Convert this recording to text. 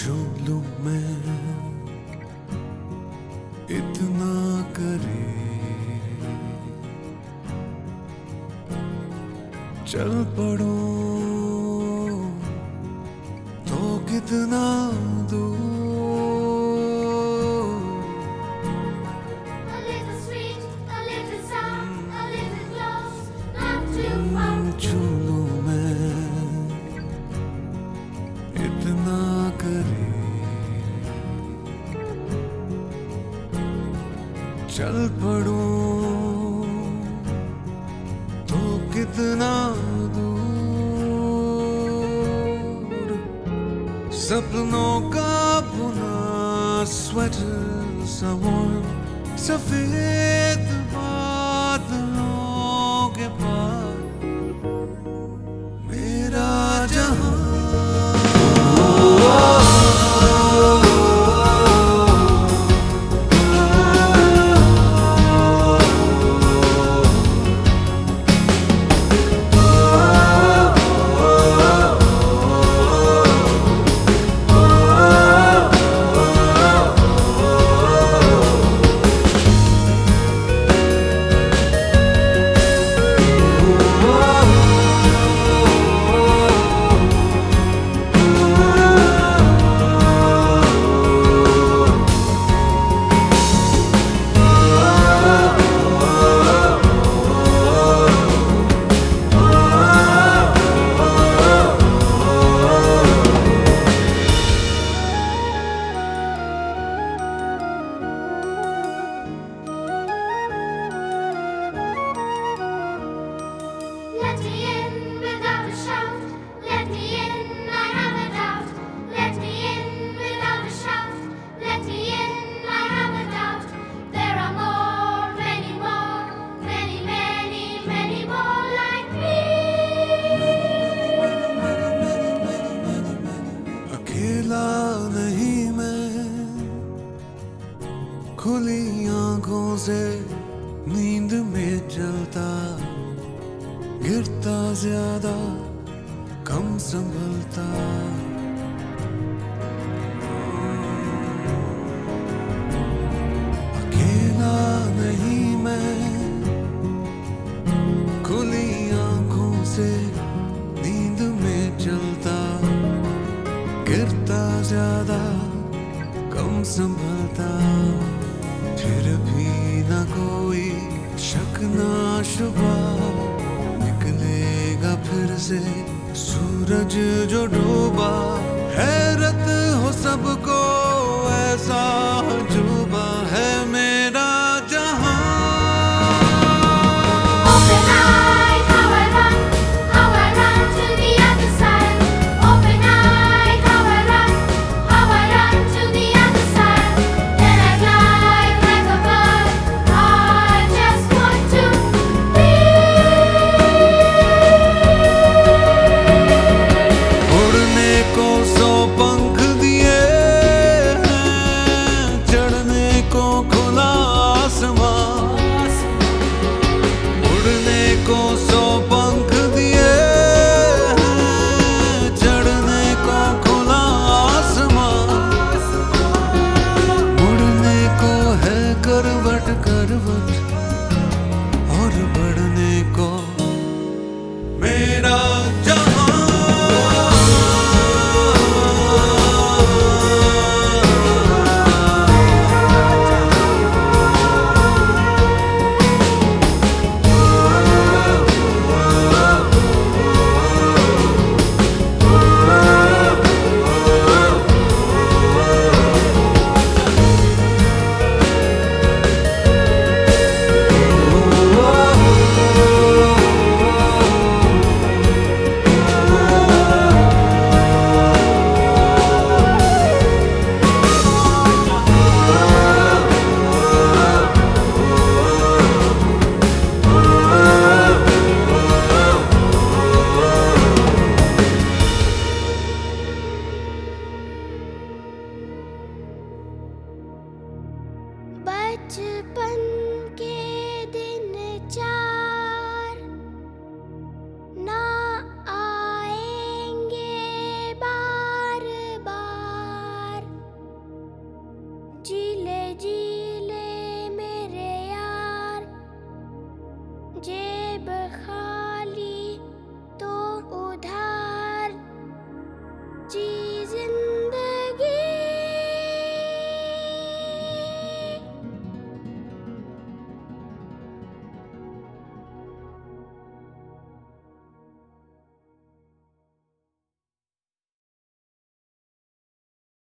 छू लूं मैं इतना करे, चल पड़ो तो कितना दूर। छू लूं मैं इतना करे, चल पड़ो तो कितना दूर। सपनों का बुना स्वेटर सवार, सफेद बादलों के पार मेरा जहां। नहीं मैं खुली आंखों से नींद में चलता, गिरता ज्यादा कम संभलता। अकेला नहीं मैं खुली आंखों से नींद में चलता, गिरता ज्यादा कम संभलता। फिर भी न कोई शक ना शुबा, निकलेगा फिर से सूरज जो डूबा। हैरत हो सबको ऐसा जुबा है मेरा जहां। और बढ़ने को मेरा